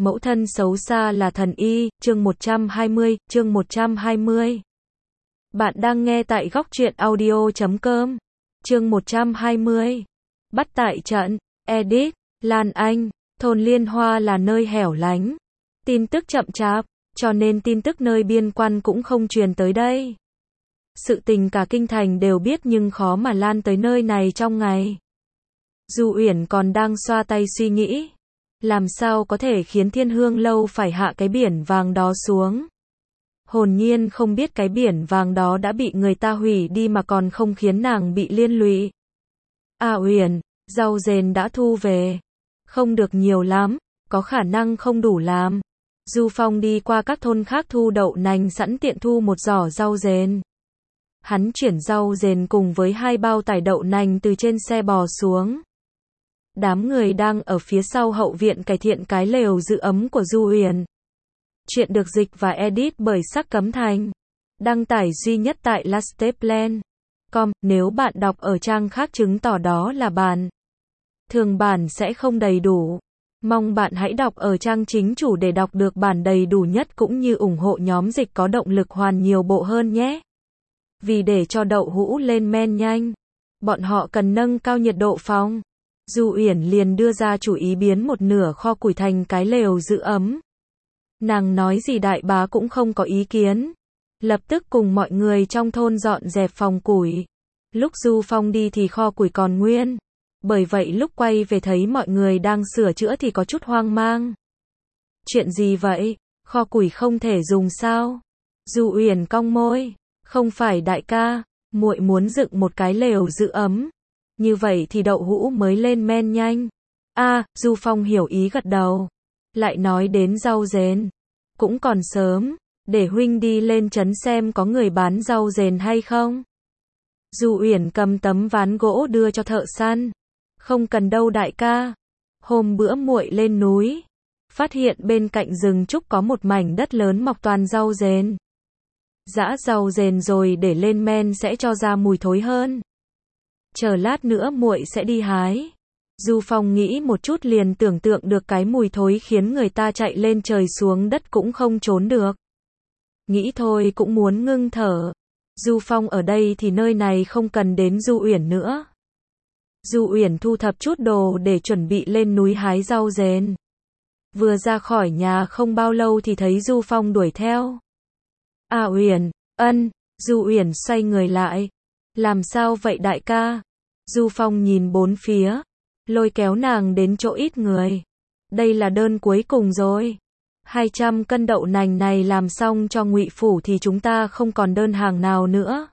Mẫu thân xấu xa là thần y, chương 120. Bạn đang nghe tại góc truyện audio.com. Chương 120. Bắt tại trận, edit, Lan Anh, thôn Liên Hoa là nơi hẻo lánh. Tin tức chậm chạp, cho nên tin tức nơi biên quan cũng không truyền tới đây. Sự tình cả kinh thành đều biết nhưng khó mà lan tới nơi này trong ngày. Du Uyển còn đang xoa tay suy nghĩ. Làm sao có thể khiến Thiên Hương Lâu phải hạ cái biển vàng đó xuống. Hồn nhiên không biết cái biển vàng đó đã bị người ta hủy đi mà còn không khiến nàng bị liên lụy. À Uyển, rau dền đã thu về. Không được nhiều lắm, có khả năng không đủ làm. Du Phong đi qua các thôn khác thu đậu nành sẵn tiện thu một giỏ rau dền. Hắn chuyển rau dền cùng với 2 bao tải đậu nành từ trên xe bò xuống. Đám người đang ở phía sau hậu viện cải thiện cái lều giữ ấm của Du Uyển. Chuyện được dịch và edit bởi Sắc Cấm Thành. Đăng tải duy nhất tại lasteplan.com. Nếu bạn đọc ở trang khác chứng tỏ đó là bản thường bản sẽ không đầy đủ. Mong bạn hãy đọc ở trang chính chủ để đọc được bản đầy đủ nhất cũng như ủng hộ nhóm dịch có động lực hoàn nhiều bộ hơn nhé. Vì để cho đậu hũ lên men nhanh, bọn họ cần nâng cao nhiệt độ phòng. Du Uyển liền đưa ra chủ ý biến một nửa kho củi thành cái lều giữ ấm. Nàng nói gì đại bá cũng không có ý kiến. Lập tức cùng mọi người trong thôn dọn dẹp phòng củi. Lúc Du Phong đi thì kho củi còn nguyên. Bởi vậy lúc quay về thấy mọi người đang sửa chữa thì có chút hoang mang. Chuyện gì vậy? Kho củi không thể dùng sao? Du Uyển cong môi. Không phải đại ca, muội muốn dựng một cái lều giữ ấm. Như vậy thì đậu hũ mới lên men nhanh. Du Phong hiểu ý gật đầu. Lại nói đến rau dền. Cũng còn sớm, để huynh đi lên trấn xem có người bán rau dền hay không. Du Uyển cầm tấm ván gỗ đưa cho thợ săn. Không cần đâu đại ca. Hôm bữa muội lên núi, phát hiện bên cạnh rừng trúc có một mảnh đất lớn mọc toàn rau dền. Giã rau dền rồi để lên men sẽ cho ra mùi thối hơn. Chờ lát nữa muội sẽ đi hái. Du Phong nghĩ một chút liền tưởng tượng được cái mùi thối khiến người ta chạy lên trời xuống đất cũng không trốn được. Nghĩ thôi cũng muốn ngưng thở. Du Phong ở đây thì nơi này không cần đến Du Uyển nữa. Du Uyển thu thập chút đồ để chuẩn bị lên núi hái rau dền. Vừa ra khỏi nhà không bao lâu thì thấy Du Phong đuổi theo. Uyển, Du Uyển xoay người lại. Làm sao vậy đại ca? Du Phong nhìn bốn phía, lôi kéo nàng đến chỗ ít người. Đây là đơn cuối cùng rồi. 200 cân đậu nành này làm xong cho Ngụy phủ thì chúng ta không còn đơn hàng nào nữa.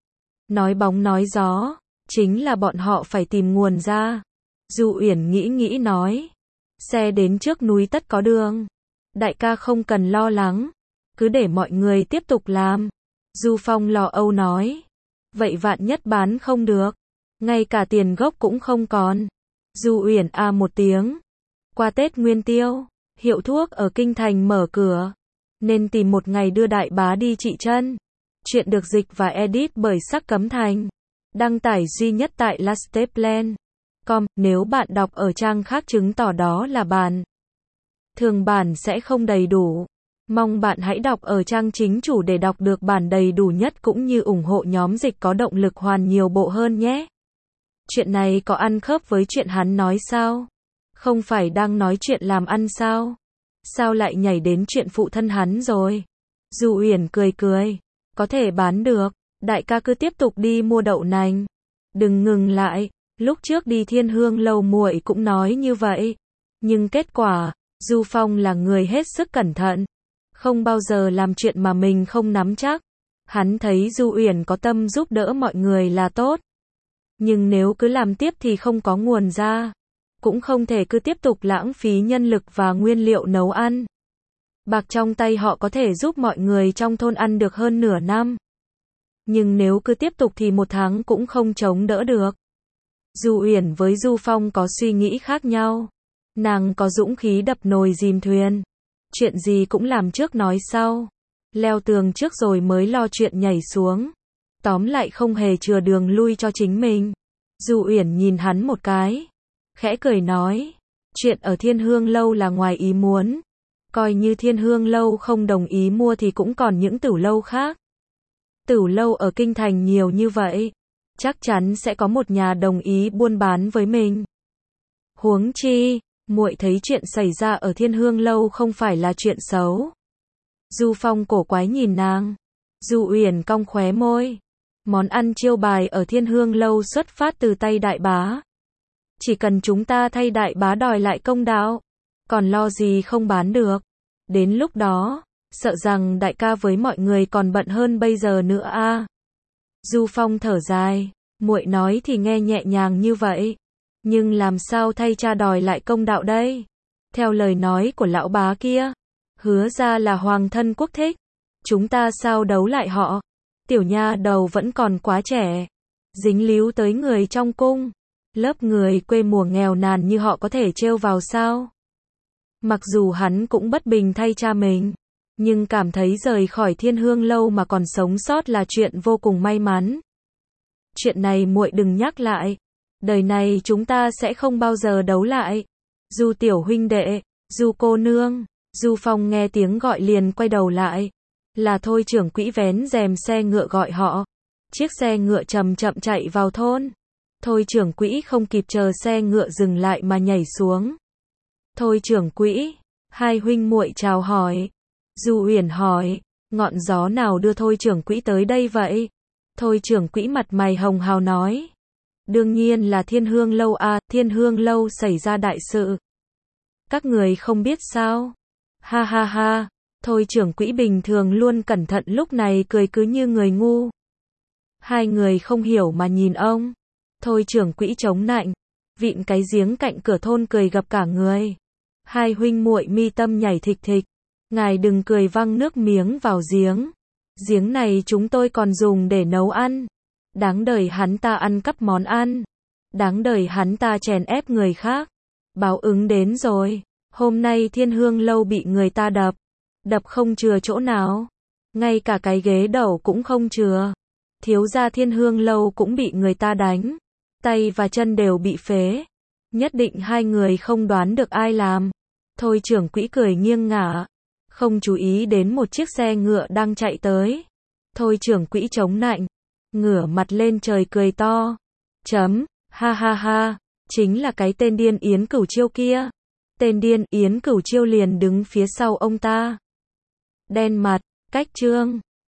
Nói bóng nói gió, chính là bọn họ phải tìm nguồn ra. Du Uyển nghĩ nói. Xe đến trước núi tất có đường. Đại ca không cần lo lắng. Cứ để mọi người tiếp tục làm. Du Phong lo âu nói. Vậy vạn nhất bán không được. Ngay cả tiền gốc cũng không còn. Du Uyển một tiếng. Qua Tết Nguyên Tiêu, hiệu thuốc ở Kinh Thành mở cửa. Nên tìm một ngày đưa đại bá đi trị chân. Chuyện được dịch và edit bởi Sắc Cấm Thành. Đăng tải duy nhất tại lasteplan.com. Nếu bạn đọc ở trang khác chứng tỏ đó là bản thường bản sẽ không đầy đủ. Mong bạn hãy đọc ở trang chính chủ để đọc được bản đầy đủ nhất cũng như ủng hộ nhóm dịch có động lực hoàn nhiều bộ hơn nhé. Chuyện này có ăn khớp với chuyện hắn nói sao? Không phải đang nói chuyện làm ăn sao? Sao lại nhảy đến chuyện phụ thân hắn rồi? Du Uyển cười. Có thể bán được. Đại ca cứ tiếp tục đi mua đậu nành. Đừng ngừng lại. Lúc trước đi Thiên Hương Lâu muội cũng nói như vậy. Nhưng kết quả, Du Phong là người hết sức cẩn thận. Không bao giờ làm chuyện mà mình không nắm chắc. Hắn thấy Du Uyển có tâm giúp đỡ mọi người là tốt. Nhưng nếu cứ làm tiếp thì không có nguồn ra. Cũng không thể cứ tiếp tục lãng phí nhân lực và nguyên liệu nấu ăn. Bạc trong tay họ có thể giúp mọi người trong thôn ăn được hơn nửa năm. Nhưng nếu cứ tiếp tục thì 1 tháng cũng không chống đỡ được. Du Uyển với Du Phong có suy nghĩ khác nhau. Nàng có dũng khí đập nồi dìm thuyền. Chuyện gì cũng làm trước nói sau. Leo tường trước rồi mới lo chuyện nhảy xuống. Tóm lại không hề chừa đường lui cho chính mình. Du Uyển nhìn hắn một cái. Khẽ cười nói. Chuyện ở Thiên Hương Lâu là ngoài ý muốn. Coi như Thiên Hương Lâu không đồng ý mua thì cũng còn những tửu lâu khác. Tửu lâu ở kinh thành nhiều như vậy, chắc chắn sẽ có một nhà đồng ý buôn bán với mình. Huống chi, muội thấy chuyện xảy ra ở Thiên Hương Lâu không phải là chuyện xấu. Du Phong cổ quái nhìn nàng. Du Uyển cong khóe môi. Món ăn chiêu bài ở Thiên Hương Lâu xuất phát từ tay đại bá. Chỉ cần chúng ta thay đại bá đòi lại công đạo, còn lo gì không bán được. Đến lúc đó, sợ rằng đại ca với mọi người còn bận hơn bây giờ nữa a. Du Phong thở dài, muội nói thì nghe nhẹ nhàng như vậy, nhưng làm sao thay cha đòi lại công đạo đây? Theo lời nói của lão bá kia, Hứa ra là hoàng thân quốc thích, chúng ta sao đấu lại họ? Tiểu nha đầu vẫn còn quá trẻ, dính líu tới người trong cung, lớp người quê mùa nghèo nàn như họ có thể trêu vào sao? Mặc dù hắn cũng bất bình thay cha mình, nhưng cảm thấy rời khỏi Thiên Hương Lâu mà còn sống sót là chuyện vô cùng may mắn. Chuyện này muội đừng nhắc lại, đời này chúng ta sẽ không bao giờ đấu lại. Du tiểu huynh đệ, Du cô nương. Du Phong nghe tiếng gọi liền quay đầu lại, là Thôi trưởng quỹ vén rèm xe ngựa gọi họ. Chiếc xe ngựa chậm chậm chạy vào thôn. Thôi trưởng quỹ không kịp chờ xe ngựa dừng lại mà nhảy xuống. Thôi trưởng quỹ, hai huynh muội chào hỏi. Du Uyển hỏi, ngọn gió nào đưa Thôi trưởng quỹ tới đây vậy? Thôi trưởng quỹ mặt mày hồng hào nói, đương nhiên là Thiên Hương Lâu à, Thiên Hương Lâu xảy ra đại sự. Các người không biết sao? Ha ha ha, Thôi trưởng quỹ bình thường luôn cẩn thận lúc này cười cứ như người ngu. Hai người không hiểu mà nhìn ông. Thôi trưởng quỹ chống nạnh, vịn cái giếng cạnh cửa thôn cười gặp cả người. Hai huynh muội mi tâm nhảy thịch thịch. Ngài đừng cười văng nước miếng vào giếng. Giếng này chúng tôi còn dùng để nấu ăn. Đáng đời hắn ta ăn cắp món ăn. Đáng đời hắn ta chèn ép người khác. Báo ứng đến rồi. Hôm nay Thiên Hương Lâu bị người ta đập. Đập không chừa chỗ nào. Ngay cả cái ghế đầu cũng không chừa. Thiếu gia Thiên Hương Lâu cũng bị người ta đánh. Tay và chân đều bị phế. Nhất định hai người không đoán được ai làm. Thôi trưởng quỹ cười nghiêng ngả, không chú ý đến một chiếc xe ngựa đang chạy tới. Thôi trưởng quỹ chống nạnh, ngửa mặt lên trời cười to. Ha ha ha, chính là cái tên điên Yến Cửu Chiêu kia. Tên điên Yến Cửu Chiêu liền đứng phía sau ông ta. Đen mặt, cách trương,